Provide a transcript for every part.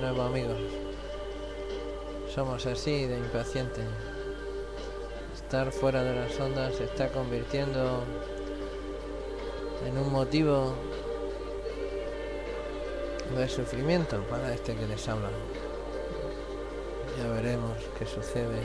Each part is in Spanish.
nuevo, amigos. Somos así de impacientes. Estar fuera de las ondas se está convirtiendo en un motivo de sufrimiento para este que les habla. Ya veremos qué sucede.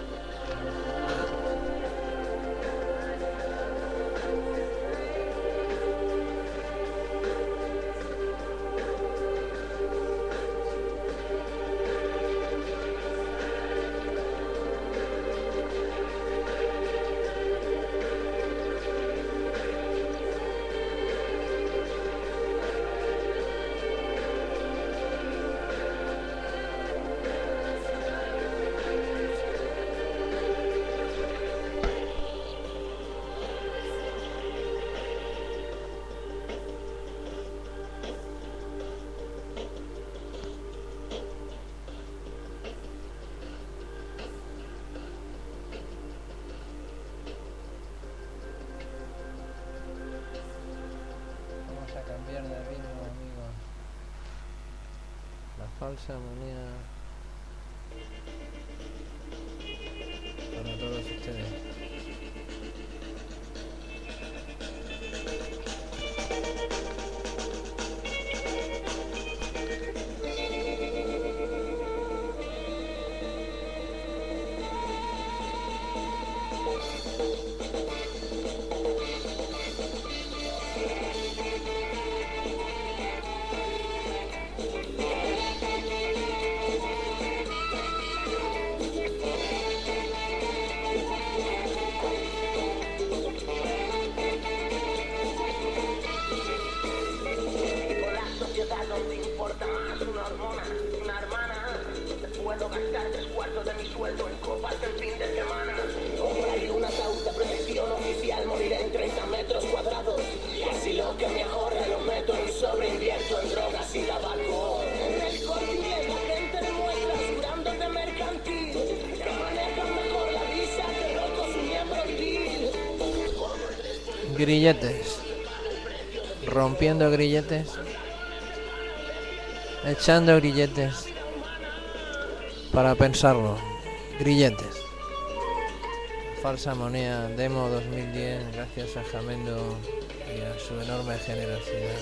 Cambiar de ritmo, amigos. La falsa manía para todos ustedes. Grilletes, rompiendo grilletes, echando grilletes, para pensarlo, grilletes. Falsa moneda, demo 2010, gracias a Jamendo y a su enorme generosidad.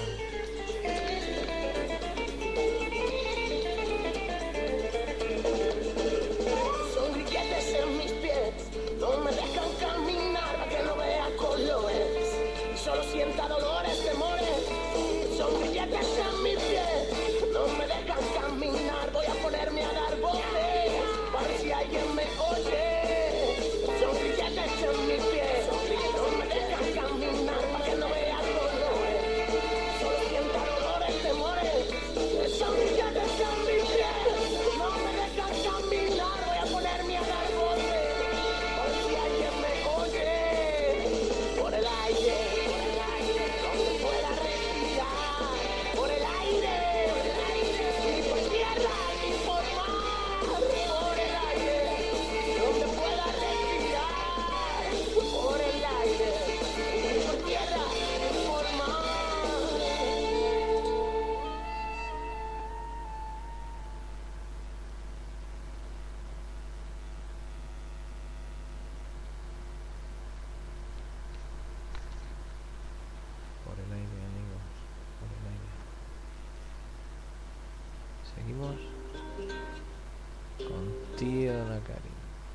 Seguimos con Tío Nakari.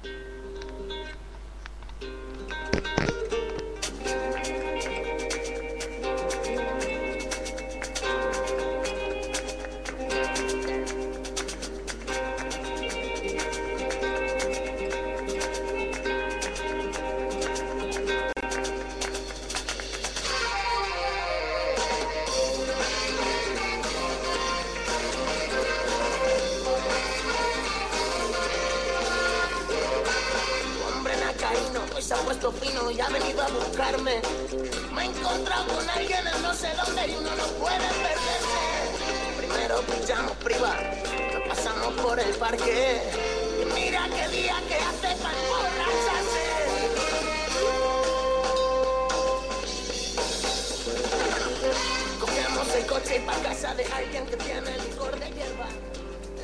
Se ha puesto fino y ha venido a buscarme. Me he encontrado con alguien en no sé dónde y uno no puede perderse. Primero pinchamos privado, nos pasamos por el parque. Y mira qué día que hace para emborracharse. Cogemos el coche y pa' casa de alguien que tiene licor de hierba.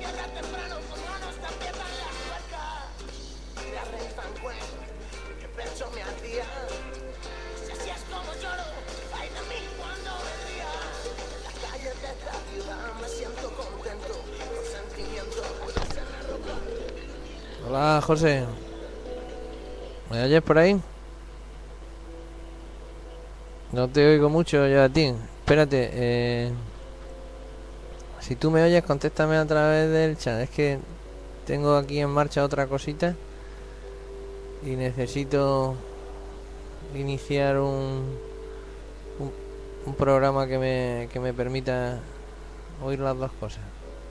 cierra temprano como nos aprietan las tuercas. De arrentan cuello, que pecho me ardía. Si así es como lloro, ay de mí cuando me ría. En las calles de esta ciudad me siento contento, con sentimiento puedo hacer la ropa. Hola, José. ¿Me oyes por ahí? No te oigo mucho yo a ti. Espérate, si tú me oyes, contéstame a través del chat. Es que tengo aquí en marcha otra cosita y necesito iniciar un programa que me permita oír las dos cosas.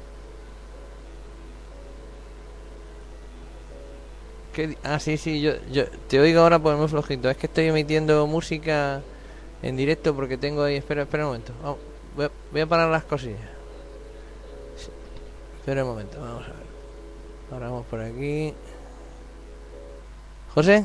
Sí, yo te oigo ahora por muy flojito. Es que estoy emitiendo música en directo porque tengo ahí... Espera un momento. Vamos, voy a parar las cosillas. Sí, espera un momento, vamos a ver. Paramos por aquí. ¿José?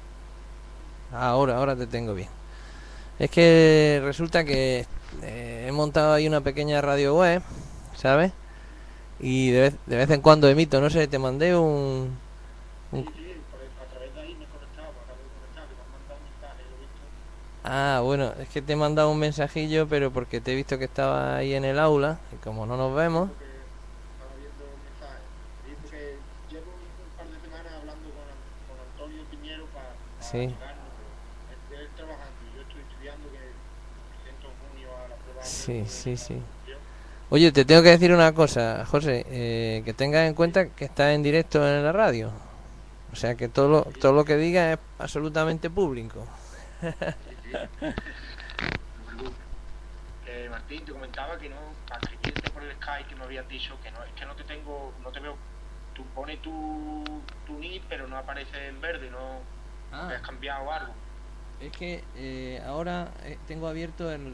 Ahora te tengo bien. Es que resulta que he montado ahí una pequeña radio web, ¿sabes? Y de vez en cuando emito, no sé, te mandé un... Sí, a través de ahí me he conectado, acabo de conectar, que me han mandado un mensaje, lo he visto. Bueno, es que te he mandado un mensajillo, pero porque te he visto que estaba ahí en el aula, y como no nos vemos... Porque estaba viendo un mensaje. Porque llevo un par de semanas hablando con Antonio Piñero para Sí, ayudarnos. Él trabajando y yo estoy estudiando que presento en junio a la prueba sí, sí, de sí. conducción. Oye, te tengo que decir una cosa, José, que tengas en cuenta que estás en directo en la radio. O sea que todo lo que digas es absolutamente público. Sí. No te preocupes. Martín, te comentaba que no, para escribirte por el Skype que me habías dicho que no, es que no te tengo, no te veo. Tú pones tu nick, pero no aparece en verde, no te has cambiado algo. Es que ahora tengo abierto el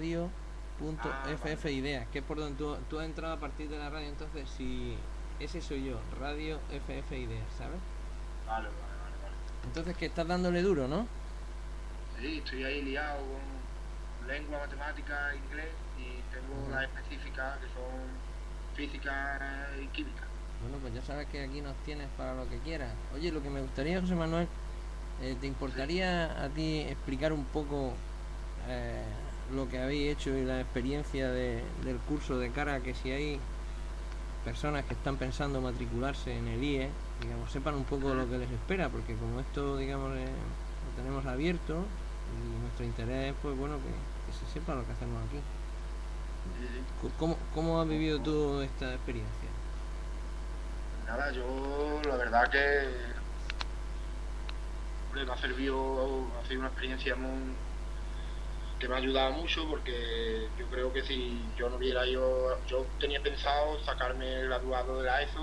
radio.ff ideas, que es por donde tú has entrado a partir de la radio. Entonces, si ese soy yo, radio FF ideas, ¿sabes? Vale. Entonces, que estás dándole duro, ¿no? Sí, estoy ahí liado con lengua, matemática, inglés y tengo las específicas que son física y química. Bueno, pues ya sabes que aquí nos tienes para lo que quieras. Oye, lo que me gustaría, José Manuel, ¿te importaría a ti explicar un poco lo que habéis hecho y la experiencia del curso, de cara a que si hay personas que están pensando matricularse en el IE, digamos, sepan un poco lo que les espera? Porque como esto, digamos, lo tenemos abierto y nuestro interés es, pues bueno, que se sepa lo que hacemos aquí. ¿Cómo has vivido tú esta experiencia? Nada, yo la verdad que me ha servido, ha sido una experiencia que me ha ayudado mucho, porque yo creo que si yo no hubiera ido, yo tenía pensado sacarme graduado de la ESO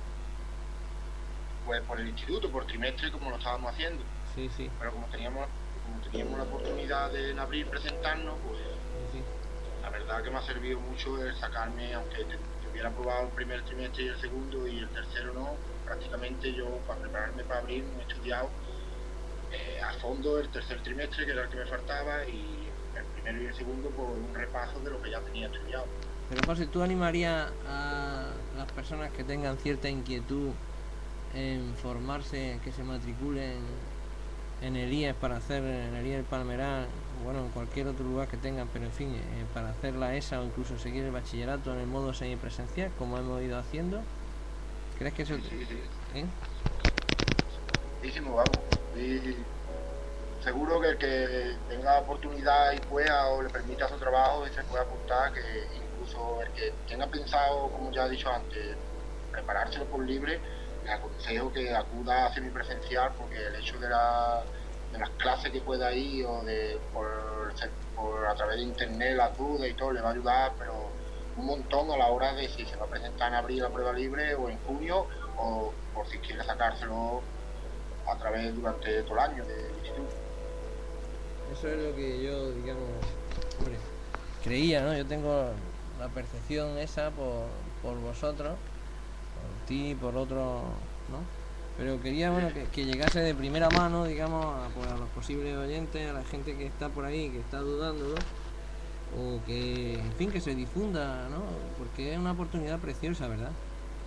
pues por el instituto, por trimestre, como lo estábamos haciendo. Sí. Pero como teníamos la oportunidad de en abril presentarnos, pues Sí. la verdad que me ha servido mucho el sacarme, aunque hubiera aprobado el primer trimestre y el segundo y el tercero no, prácticamente yo para prepararme para abril me he estudiado a fondo el tercer trimestre, que era el que me faltaba, y el primero y el segundo por un repaso de lo que ya tenía estudiado. Pero José, ¿tú animarías a las personas que tengan cierta inquietud en formarse, que se matriculen en el IES para hacer, en el IES del Palmeral, bueno, en cualquier otro lugar que tengan, pero en fin, para hacer la ESA o incluso seguir el bachillerato en el modo semipresencial, como hemos ido haciendo? ¿Crees que eso...? Sí. ¿Eh? Muchísimo, vamos. Y seguro que el que tenga oportunidad y pueda o le permita su trabajo y se puede apuntar, que incluso el que tenga pensado, como ya he dicho antes, preparárselo por libre, le aconsejo que acuda a semipresencial, porque el hecho de las clases que pueda ir o por a través de internet, las dudas y todo, le va a ayudar, pero un montón a la hora de si se va a presentar en abril la prueba libre o en junio, o por si quiere sacárselo a través durante todo el año del instituto. Eso es lo que yo, digamos, hombre, creía, ¿no? Yo tengo la percepción esa por vosotros, por ti, por otro, ¿no? Pero quería, bueno, que llegase de primera mano, digamos, pues, a los posibles oyentes, a la gente que está por ahí, que está dudando, ¿no? O que, en fin, que se difunda, ¿no? Porque es una oportunidad preciosa, ¿verdad?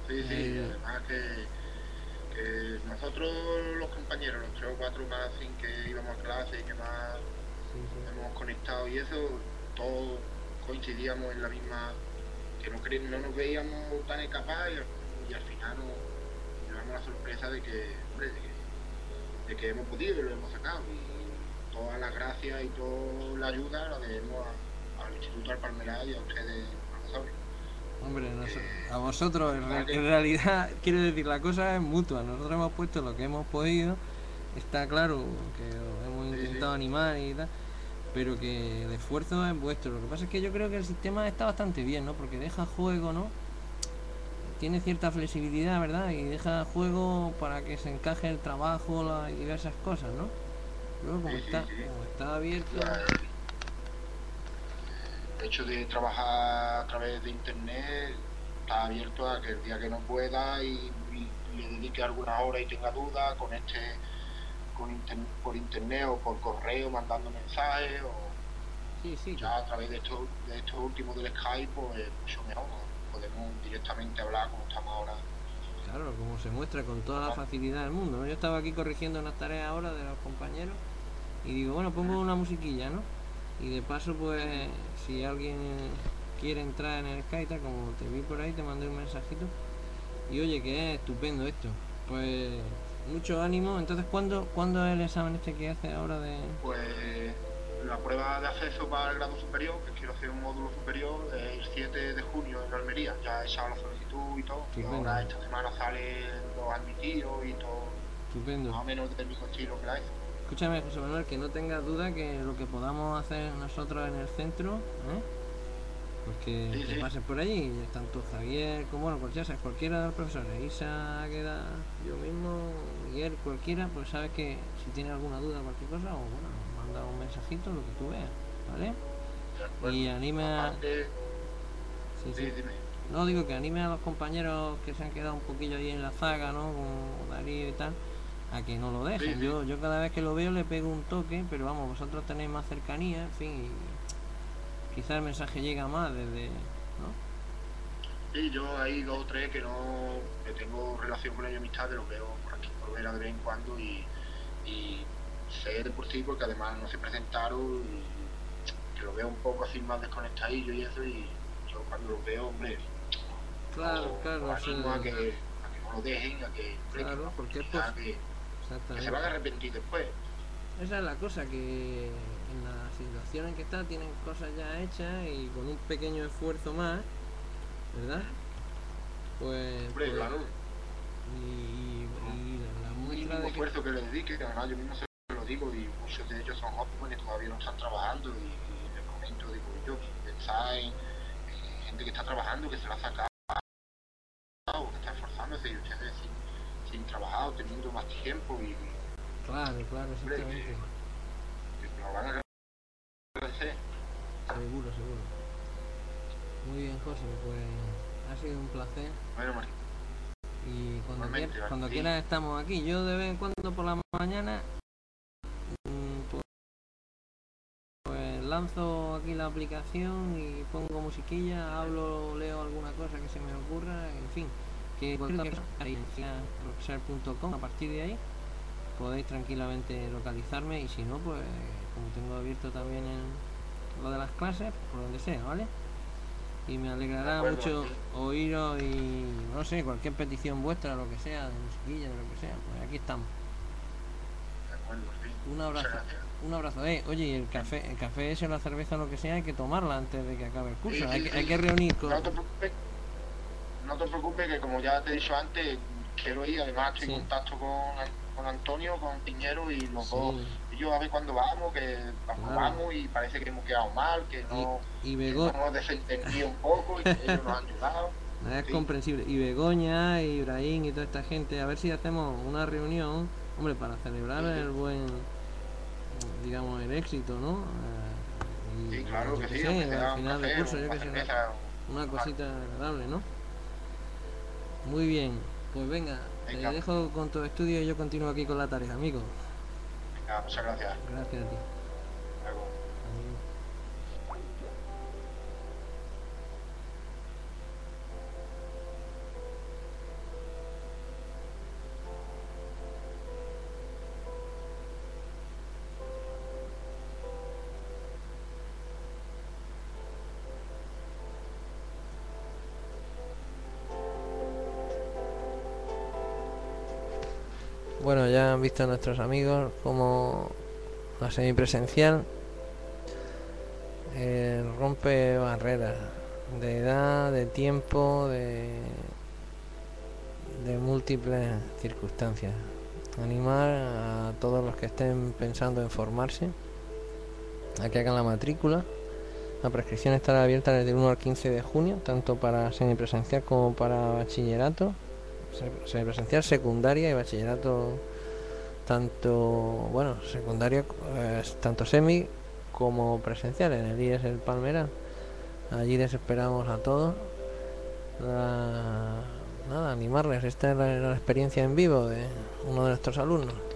Sí, sí, además que nosotros los compañeros, los 3 o 4 más sin que íbamos a clase y que más Sí, sí. hemos conectado y eso, todos coincidíamos en la misma, que no nos veíamos tan escapados y al final nos llevamos la sorpresa de que, hombre, de que hemos podido y lo hemos sacado. Y todas las gracias y toda la ayuda la debemos al Instituto Alpalmeral y a ustedes, profesores. Hombre, Que, a vosotros, que, en realidad, quiero decir, la cosa es mutua. Nosotros hemos puesto lo que hemos podido. Está claro que os hemos sí, sí, intentado animar y tal, pero que el esfuerzo es vuestro. Lo que pasa es que yo creo que el sistema está bastante bien, ¿no? Porque deja juego, ¿no? Tiene cierta flexibilidad, ¿verdad? Y deja juego para que se encaje el trabajo y diversas cosas, ¿no? Luego, sí, sí, sí. como está abierto... El hecho de trabajar a través de internet está abierto a que el día que no pueda y le dedique alguna hora y tenga dudas, por internet o por correo mandando mensajes o Sí, sí, ya a través de estos últimos del Skype, pues mucho mejor. Podemos directamente hablar como estamos ahora. claro, como se muestra con toda la facilidad del mundo, ¿no? Yo estaba aquí corrigiendo unas tareas ahora de los compañeros y digo, bueno, pongo una musiquilla, ¿no? Y de paso, pues, si alguien quiere entrar en el Skype, como te vi por ahí, te mandé un mensajito. Y oye, que es estupendo esto. Pues, mucho ánimo. Entonces, ¿cuándo es el examen este que hace ahora de...? Pues la prueba de acceso para el grado superior, que quiero hacer un módulo superior, el 7 de junio en Almería. Ya he echado la solicitud y todo. Estupendo. Y ahora esta semana salen los admitidos y todo. Estupendo. Más o menos del mismo estilo que la hizo. Escúchame, José Manuel, que no tengas duda que lo que podamos hacer nosotros en el centro, pues que Sí, te sí. pases por allí, tanto Javier como bueno, cualquiera de los profesores, Isa, Águeda, yo mismo, Miguel, cualquiera, pues sabes que si tienes alguna duda, cualquier cosa, o bueno, manda un mensajito, lo que tú veas, ¿vale? De acuerdo. Y anime a... Aparte, Sí, sí, sí. dime. No, digo que anime a los compañeros que se han quedado un poquillo ahí en la zaga, ¿no? Como Darío y tal, a que no lo dejen. Sí, sí. Yo cada vez que lo veo le pego un toque, pero vamos, vosotros tenéis más cercanía, en fin, y quizás el mensaje llega más desde, ¿no? Sí, yo hay 2 o 3 que tengo relación con ellos, amistad, los veo por aquí por ver de vez en cuando y sé de por sí porque además no se presentaron y que los veo un poco así más desconectadillos y eso y yo cuando los veo, hombre, Claro, claro, os animo a que no lo dejen, a que, hombre, claro, que una porque es oportunidad que se exactamente. van a arrepentir después. Esa es la cosa, que en la situación en que está tienen cosas ya hechas y con un pequeño esfuerzo más, ¿verdad? Pues, Hombre, claro, y la un muestra mínimo de que... esfuerzo que les dedique, que además yo mismo se lo digo y muchos de ellos son jóvenes, todavía no están trabajando y les comento, digo yo, pensar en gente que está trabajando, que se la ha sacado, que está esforzándose y ustedes sin trabajar, teniendo más tiempo y Claro, hombre, exactamente. que lo van a agradecer. Seguro, seguro. Muy bien, José, pues ha sido un placer. Bueno, María, Y igualmente, cuando sí, quieras estamos aquí. Yo de vez en cuando por la mañana pues lanzo aquí la aplicación y pongo musiquilla, hablo, leo alguna cosa que se me ocurra, en fin. Que cualquier cosa, profesor.com, a partir de ahí podéis tranquilamente localizarme y si no, pues como tengo abierto también lo de las clases, por donde sea, ¿vale? Y me alegrará mucho oíros y no sé, cualquier petición vuestra, lo que sea, de musiquilla, de lo que sea, pues aquí estamos. de acuerdo, sí. Un Muchas abrazo. gracias. Un abrazo. Oye, y el café ese, la cerveza, lo que sea, hay que tomarla antes de que acabe el curso. Sí, sí, Hay sí. que reunir con... No te preocupes que como ya te he dicho antes, quiero ir, además estoy Sí. en contacto con Antonio, con Piñero y los Sí. dos, y yo a ver cuándo vamos, que Claro. vamos y parece que hemos quedado mal, que no Y que nos hemos desentendido un poco y que ellos nos han ayudado. Es Sí. comprensible. Y Begoña, y Ibrahim y toda esta gente, a ver si hacemos una reunión, hombre, para celebrar Sí, sí. el buen, digamos, el éxito, ¿no? Y Sí, claro yo que qué sí, sé, aunque al sea un final de café, curso, yo una qué sé, cerveza, una cosita agradable, ¿no? Muy bien, pues venga, te venga, dejo con tu estudio y yo continúo aquí con la tarea, amigo. venga, muchas gracias. Gracias a ti. Luego. Adiós. bueno, ya han visto nuestros amigos como la semipresencial rompe barreras de edad, de tiempo, de múltiples circunstancias. Animar a todos los que estén pensando en formarse a que hagan la matrícula. La prescripción estará abierta desde el 1 al 15 de junio, tanto para semipresencial como para bachillerato, semipresencial, secundaria y bachillerato, tanto, bueno, secundario, tanto semi como presencial, en el IES El Palmeral. Allí les esperamos a todos. Nada, animarles. Esta es la experiencia en vivo de uno de nuestros alumnos.